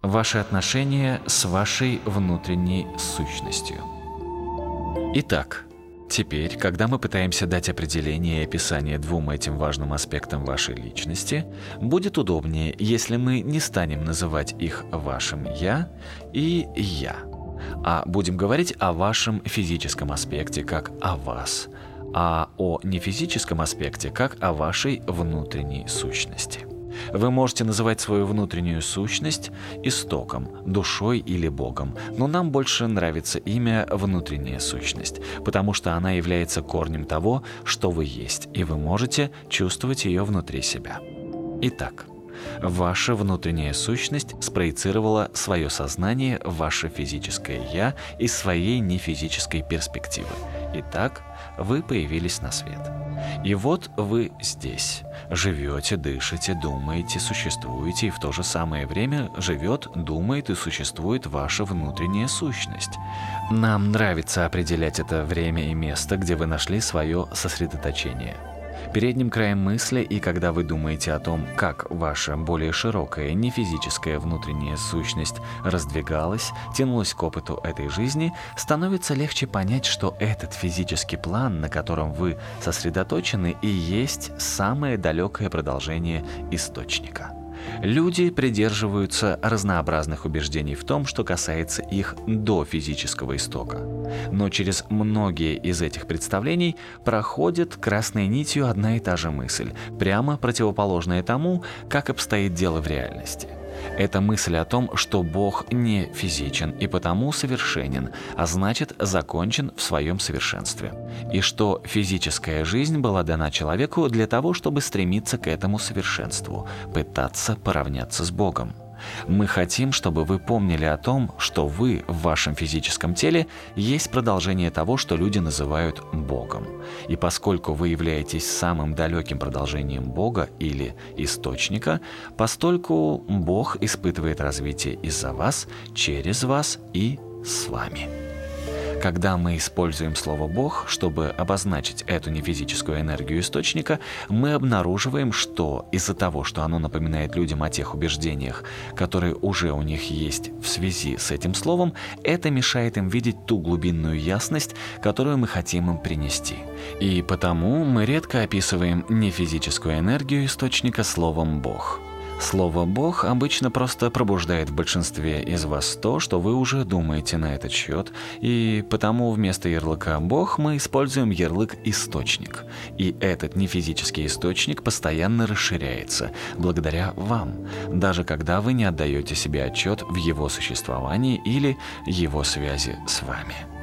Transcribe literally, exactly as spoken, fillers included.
Ваши отношения с вашей внутренней сущностью. Итак, теперь, когда мы пытаемся дать определение и описание двум этим важным аспектам вашей личности, будет удобнее, если мы не станем называть их вашим «я» и «я», а будем говорить о вашем физическом аспекте как о вас, а о нефизическом аспекте как о вашей внутренней сущности. Вы можете называть свою внутреннюю сущность истоком, душой или Богом, но нам больше нравится имя «внутренняя сущность», потому что она является корнем того, что вы есть, и вы можете чувствовать ее внутри себя. Итак, ваша внутренняя сущность спроецировала свое сознание в ваше физическое «я» из своей нефизической перспективы. Итак, вы появились на свет. И вот вы здесь. Живете, дышите, думаете, существуете, и в то же самое время живет, думает и существует ваша внутренняя сущность. Нам нравится определять это время и место, где вы нашли свое сосредоточение. Передним краем мысли, и когда вы думаете о том, как ваша более широкая, нефизическая внутренняя сущность раздвигалась, тянулась к опыту этой жизни, становится легче понять, что этот физический план, на котором вы сосредоточены, и есть самое далекое продолжение источника. Люди придерживаются разнообразных убеждений в том, что касается их до физического истока. Но через многие из этих представлений проходит красной нитью одна и та же мысль, прямо противоположная тому, как обстоит дело в реальности. Это мысль о том, что Бог не физичен и потому совершенен, а значит, закончен в своем совершенстве. И что физическая жизнь была дана человеку для того, чтобы стремиться к этому совершенству, пытаться поравняться с Богом. Мы хотим, чтобы вы помнили о том, что вы в вашем физическом теле есть продолжение того, что люди называют Богом. И поскольку вы являетесь самым далеким продолжением Бога или источника, постольку Бог испытывает развитие из-за вас, через вас и с вами. Когда мы используем слово «Бог», чтобы обозначить эту нефизическую энергию источника, мы обнаруживаем, что из-за того, что оно напоминает людям о тех убеждениях, которые уже у них есть в связи с этим словом, это мешает им видеть ту глубинную ясность, которую мы хотим им принести. И потому мы редко описываем нефизическую энергию источника словом «Бог». Слово «Бог» обычно просто пробуждает в большинстве из вас то, что вы уже думаете на этот счет, и потому вместо ярлыка «Бог» мы используем ярлык «Источник». И этот нефизический источник постоянно расширяется, благодаря вам, даже когда вы не отдаете себе отчет в его существовании или его связи с вами.